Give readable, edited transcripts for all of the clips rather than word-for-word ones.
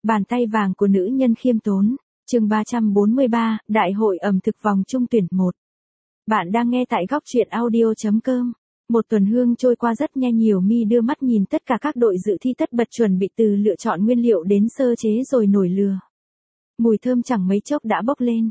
Bàn tay vàng của nữ nhân khiêm tốn. Chương 343, Đại hội ẩm thực vòng trung tuyển 1. Bạn đang nghe tại góc truyện audio.com. Một tuần hương trôi qua rất nhanh, Hiểu Mi đưa mắt nhìn tất cả các đội dự thi tất bật chuẩn bị từ lựa chọn nguyên liệu đến sơ chế rồi nổi lửa. Mùi thơm chẳng mấy chốc đã bốc lên,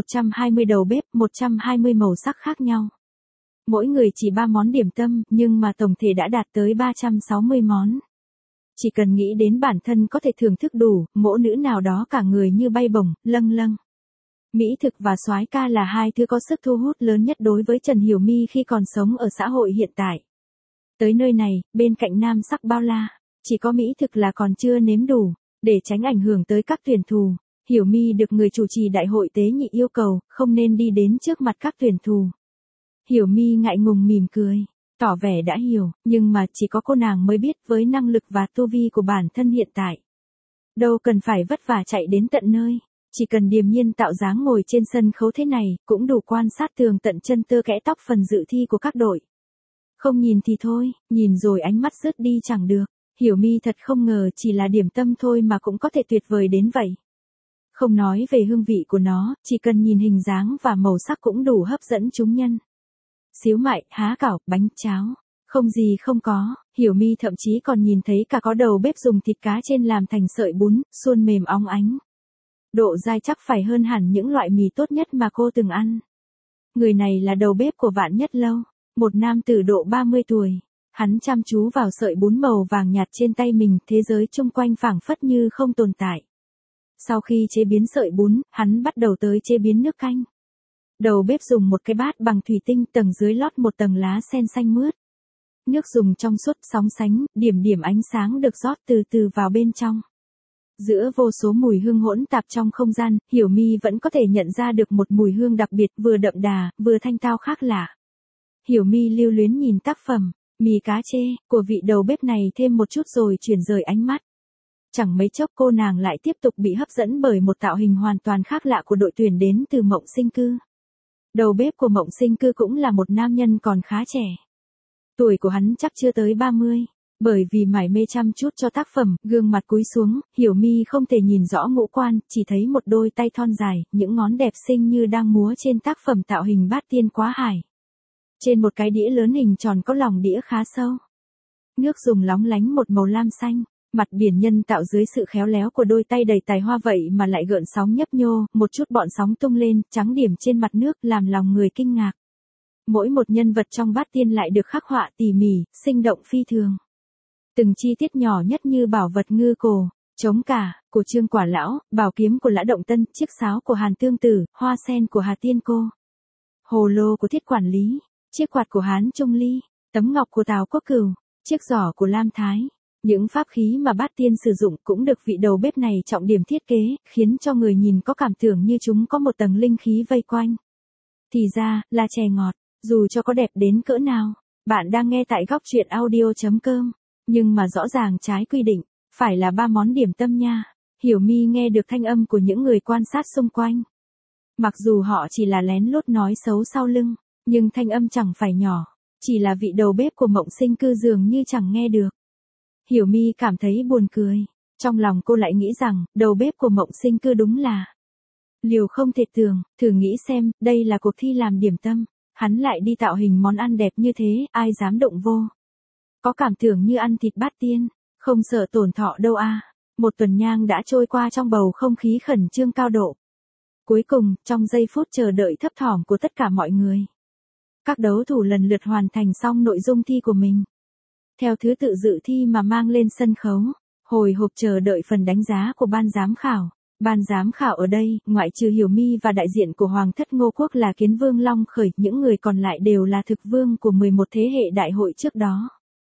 120 đầu bếp, 120 màu sắc khác nhau. Mỗi người chỉ 3 món điểm tâm, nhưng mà tổng thể đã đạt tới 360 món. Chỉ cần nghĩ đến bản thân có thể thưởng thức đủ, mỗ nữ nào đó cả người như bay bổng, lâng lâng. Mỹ thực và soái ca là hai thứ có sức thu hút lớn nhất đối với Trần Hiểu Mi khi còn sống ở xã hội hiện tại. Tới nơi này, bên cạnh nam sắc bao la, chỉ có mỹ thực là còn chưa nếm đủ, để tránh ảnh hưởng tới các tuyển thủ. Hiểu Mi được người chủ trì đại hội tế nhị yêu cầu, không nên đi đến trước mặt các tuyển thủ. Hiểu Mi ngại ngùng mỉm cười, tỏ vẻ đã hiểu, nhưng mà chỉ có cô nàng mới biết với năng lực và tu vi của bản thân hiện tại. Đâu cần phải vất vả chạy đến tận nơi, chỉ cần điềm nhiên tạo dáng ngồi trên sân khấu thế này, cũng đủ quan sát tường tận chân tơ kẽ tóc phần dự thi của các đội. Không nhìn thì thôi, nhìn rồi ánh mắt rớt đi chẳng được. Hiểu Mi thật không ngờ chỉ là điểm tâm thôi mà cũng có thể tuyệt vời đến vậy. Không nói về hương vị của nó, chỉ cần nhìn hình dáng và màu sắc cũng đủ hấp dẫn chúng nhân. Xíu mại, há cảo, bánh cháo, không gì không có. Hiểu Mi thậm chí còn nhìn thấy cả có đầu bếp dùng thịt cá trên làm thành sợi bún, suôn mềm óng ánh. Độ dai chắc phải hơn hẳn những loại mì tốt nhất mà cô từng ăn. Người này là đầu bếp của Vạn Nhất Lâu, một nam tử độ 30 tuổi. Hắn chăm chú vào sợi bún màu vàng nhạt trên tay mình, thế giới chung quanh phảng phất như không tồn tại. Sau khi chế biến sợi bún, hắn bắt đầu tới chế biến nước canh. Đầu bếp dùng một cái bát bằng thủy tinh, tầng dưới lót một tầng lá sen xanh mướt. Nước dùng trong suốt sóng sánh, điểm điểm ánh sáng được rót từ từ vào bên trong. Giữa vô số mùi hương hỗn tạp trong không gian, Hiểu Mi vẫn có thể nhận ra được một mùi hương đặc biệt, vừa đậm đà, vừa thanh tao khác lạ. Hiểu Mi lưu luyến nhìn tác phẩm mì cá chê của vị đầu bếp này thêm một chút rồi chuyển rời ánh mắt. Chẳng mấy chốc cô nàng lại tiếp tục bị hấp dẫn bởi một tạo hình hoàn toàn khác lạ của đội tuyển đến từ Mộng Sinh Cư. Đầu bếp của Mộng Sinh Cư cũng là một nam nhân còn khá trẻ. Tuổi của hắn chắc chưa tới 30. Bởi vì mải mê chăm chút cho tác phẩm, gương mặt cúi xuống, Hiểu Mi không thể nhìn rõ ngũ quan, chỉ thấy một đôi tay thon dài, những ngón đẹp xinh như đang múa trên tác phẩm tạo hình bát tiên quá hải. Trên một cái đĩa lớn hình tròn có lòng đĩa khá sâu. Nước dùng lóng lánh một màu lam xanh, mặt biển nhân tạo dưới sự khéo léo của đôi tay đầy tài hoa vậy mà lại gợn sóng nhấp nhô, một chút bọn sóng tung lên, trắng điểm trên mặt nước làm lòng người kinh ngạc. Mỗi một nhân vật trong bát tiên lại được khắc họa tỉ mỉ, sinh động phi thường. Từng chi tiết nhỏ nhất như bảo vật ngư cổ, trống cả, của Trương Quả Lão, bảo kiếm của Lã Động Tân, chiếc sáo của Hàn Tương Tử, hoa sen của Hà Tiên Cô, hồ lô của Thiết Quản Lý, chiếc quạt của Hán Trung Ly, tấm ngọc của Tào Quốc Cửu, chiếc giỏ của Lam Thái. Những pháp khí mà bát tiên sử dụng cũng được vị đầu bếp này trọng điểm thiết kế, khiến cho người nhìn có cảm tưởng như chúng có một tầng linh khí vây quanh. Thì ra, là chè ngọt, dù cho có đẹp đến cỡ nào. Bạn đang nghe tại góc truyện audio.com. Nhưng mà rõ ràng trái quy định, phải là 3 món điểm tâm nha. Hiểu Mi nghe được thanh âm của những người quan sát xung quanh. Mặc dù họ chỉ là lén lút nói xấu sau lưng, nhưng thanh âm chẳng phải nhỏ, chỉ là vị đầu bếp của Mộng Sinh Cư dường như chẳng nghe được. Hiểu Mi cảm thấy buồn cười, trong lòng cô lại nghĩ rằng, đầu bếp của Mộng Sinh Cư đúng là liều không thể tưởng, thử nghĩ xem, đây là cuộc thi làm điểm tâm, hắn lại đi tạo hình món ăn đẹp như thế, ai dám động vô. Có cảm tưởng như ăn thịt bát tiên, không sợ tổn thọ đâu à. Một tuần nhang đã trôi qua trong bầu không khí khẩn trương cao độ. Cuối cùng, trong giây phút chờ đợi thấp thỏm của tất cả mọi người, các đấu thủ lần lượt hoàn thành xong nội dung thi của mình. Theo thứ tự dự thi mà mang lên sân khấu, hồi hộp chờ đợi phần đánh giá của ban giám khảo. Ban giám khảo ở đây, ngoại trừ Hiểu Mi và đại diện của Hoàng thất Ngô Quốc là Kiến Vương Long Khởi, những người còn lại đều là thực vương của 11 thế hệ đại hội trước đó.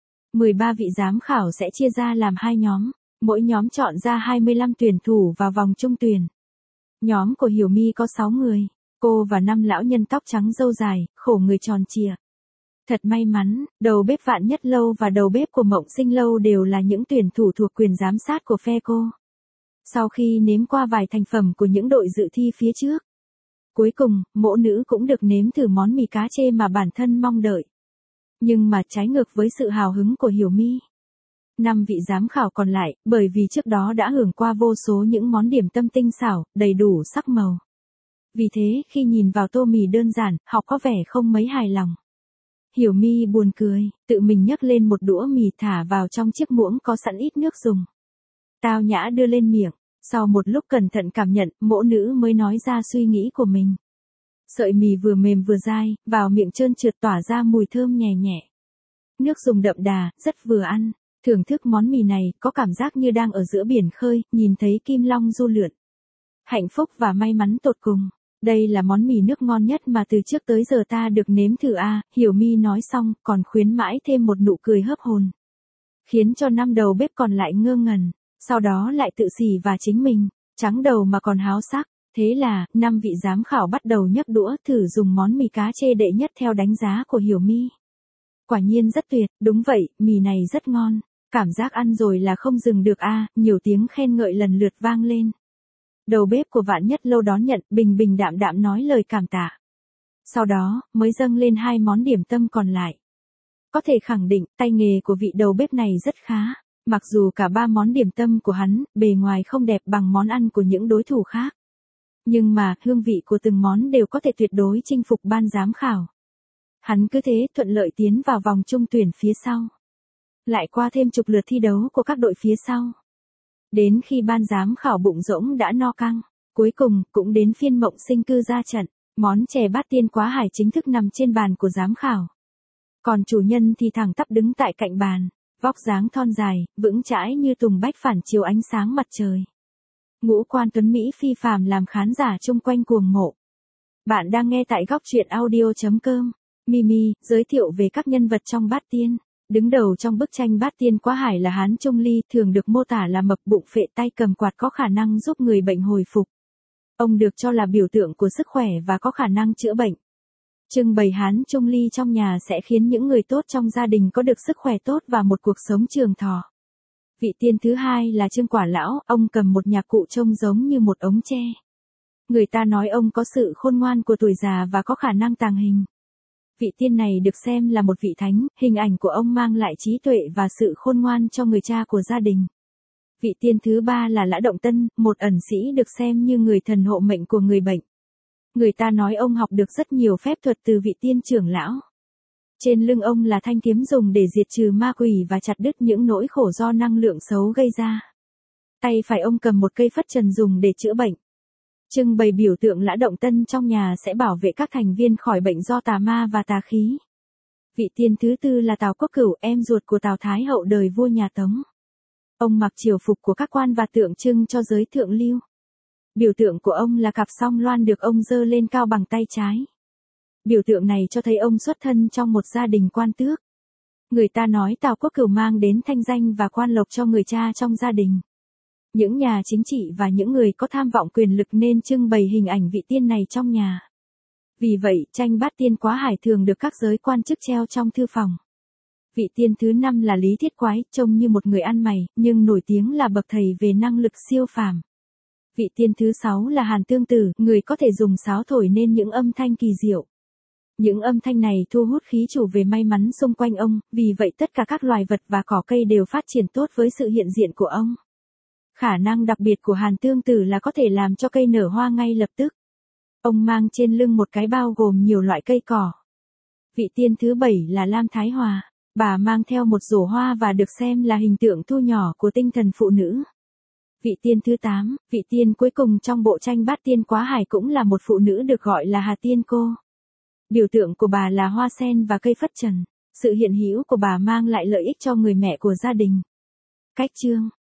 13 vị giám khảo sẽ chia ra làm 2 nhóm, mỗi nhóm chọn ra 25 tuyển thủ vào vòng trung tuyển. Nhóm của Hiểu Mi có 6 người, cô và 5 lão nhân tóc trắng râu dài, khổ người tròn trịa. Thật may mắn, đầu bếp Vạn Nhất Lâu và đầu bếp của Mộng Sinh Lâu đều là những tuyển thủ thuộc quyền giám sát của phe cô. Sau khi nếm qua vài thành phẩm của những đội dự thi phía trước, cuối cùng, mỗ nữ cũng được nếm thử món mì cá chê mà bản thân mong đợi. Nhưng mà trái ngược với sự hào hứng của Hiểu Mi, 5 vị giám khảo còn lại, bởi vì trước đó đã hưởng qua vô số những món điểm tâm tinh xảo, đầy đủ sắc màu. Vì thế, khi nhìn vào tô mì đơn giản, họ có vẻ không mấy hài lòng. Hiểu Mi buồn cười, tự mình nhấc lên một đũa mì thả vào trong chiếc muỗng có sẵn ít nước dùng. Tao nhã đưa lên miệng, sau một lúc cẩn thận cảm nhận, mỗ nữ mới nói ra suy nghĩ của mình. Sợi mì vừa mềm vừa dai, vào miệng trơn trượt tỏa ra mùi thơm nhẹ nhẹ. Nước dùng đậm đà, rất vừa ăn. Thưởng thức món mì này, có cảm giác như đang ở giữa biển khơi, nhìn thấy kim long du lượn. Hạnh phúc và may mắn tột cùng. Đây là món mì nước ngon nhất mà từ trước tới giờ ta được nếm thử à, Hiểu Mi nói xong, còn khuyến mãi thêm một nụ cười hớp hồn. Khiến cho 5 đầu bếp còn lại ngơ ngẩn, sau đó lại tự xỉ và chính mình, trắng đầu mà còn háo sắc. Thế là, 5 vị giám khảo bắt đầu nhấc đũa thử dùng món mì cá chê đệ nhất theo đánh giá của Hiểu Mi. Quả nhiên rất tuyệt, đúng vậy, mì này rất ngon. Cảm giác ăn rồi là không dừng được à, nhiều tiếng khen ngợi lần lượt vang lên. Đầu bếp của Vạn Nhất Lâu đón nhận, bình bình đạm đạm nói lời cảm tạ. Sau đó, mới dâng lên 2 món điểm tâm còn lại. Có thể khẳng định, tay nghề của vị đầu bếp này rất khá. Mặc dù cả 3 món điểm tâm của hắn, bề ngoài không đẹp bằng món ăn của những đối thủ khác. Nhưng mà, hương vị của từng món đều có thể tuyệt đối chinh phục ban giám khảo. Hắn cứ thế thuận lợi tiến vào vòng chung tuyển phía sau. Lại qua thêm chục lượt thi đấu của các đội phía sau. Đến khi ban giám khảo bụng rỗng đã no căng, cuối cùng cũng đến phiên Mộng Sinh Cư ra trận, món chè bát tiên quá hải chính thức nằm trên bàn của giám khảo. Còn chủ nhân thì thẳng tắp đứng tại cạnh bàn, vóc dáng thon dài, vững chãi như tùng bách phản chiếu ánh sáng mặt trời. Ngũ quan tuấn Mỹ phi phàm làm khán giả chung quanh cuồng mộ. Bạn đang nghe tại góc truyện audio.com. Mimi, giới thiệu về các nhân vật trong bát tiên. Đứng đầu trong bức tranh bát tiên quá hải là Hán Trung Ly, thường được mô tả là mập bụng phệ tay cầm quạt có khả năng giúp người bệnh hồi phục. Ông được cho là biểu tượng của sức khỏe và có khả năng chữa bệnh. Trưng bày Hán Trung Ly trong nhà sẽ khiến những người tốt trong gia đình có được sức khỏe tốt và một cuộc sống trường thọ. Vị tiên thứ hai là Trương Quả Lão, ông cầm một nhạc cụ trông giống như một ống tre. Người ta nói ông có sự khôn ngoan của tuổi già và có khả năng tàng hình. Vị tiên này được xem là một vị thánh, hình ảnh của ông mang lại trí tuệ và sự khôn ngoan cho người cha của gia đình. Vị tiên thứ ba là Lã Động Tân, một ẩn sĩ được xem như người thần hộ mệnh của người bệnh. Người ta nói ông học được rất nhiều phép thuật từ vị tiên trưởng lão. Trên lưng ông là thanh kiếm dùng để diệt trừ ma quỷ và chặt đứt những nỗi khổ do năng lượng xấu gây ra. Tay phải ông cầm một cây phất trần dùng để chữa bệnh. Trưng bày biểu tượng Lã Động Tân trong nhà sẽ bảo vệ các thành viên khỏi bệnh do tà ma và tà khí. Vị tiên thứ tư là Tào Quốc Cửu, em ruột của Tào Thái Hậu đời vua nhà Tống. Ông mặc triều phục của các quan và tượng trưng cho giới thượng lưu. Biểu tượng của ông là cặp song loan được ông giơ lên cao bằng tay trái. Biểu tượng này cho thấy ông xuất thân trong một gia đình quan tước. Người ta nói Tào Quốc Cửu mang đến thanh danh và quan lộc cho người cha trong gia đình. Những nhà chính trị và những người có tham vọng quyền lực nên trưng bày hình ảnh vị tiên này trong nhà. Vì vậy, tranh bát tiên quá hải thường được các giới quan chức treo trong thư phòng. Vị tiên thứ 5 là Lý Thiết Quái, trông như một người ăn mày, nhưng nổi tiếng là bậc thầy về năng lực siêu phàm. Vị tiên thứ 6 là Hàn Tương Tử, người có thể dùng sáo thổi nên những âm thanh kỳ diệu. Những âm thanh này thu hút khí chủ về may mắn xung quanh ông, vì vậy tất cả các loài vật và cỏ cây đều phát triển tốt với sự hiện diện của ông. Khả năng đặc biệt của Hàn Tương Tử là có thể làm cho cây nở hoa ngay lập tức. Ông mang trên lưng một cái bao gồm nhiều loại cây cỏ. Vị tiên thứ 7 là Lam Thái Hòa. Bà mang theo một rổ hoa và được xem là hình tượng thu nhỏ của tinh thần phụ nữ. Vị tiên thứ 8, vị tiên cuối cùng trong bộ tranh bát tiên quá hải cũng là một phụ nữ được gọi là Hà Tiên Cô. Biểu tượng của bà là hoa sen và cây phất trần. Sự hiện hữu của bà mang lại lợi ích cho người mẹ của gia đình. Cách chương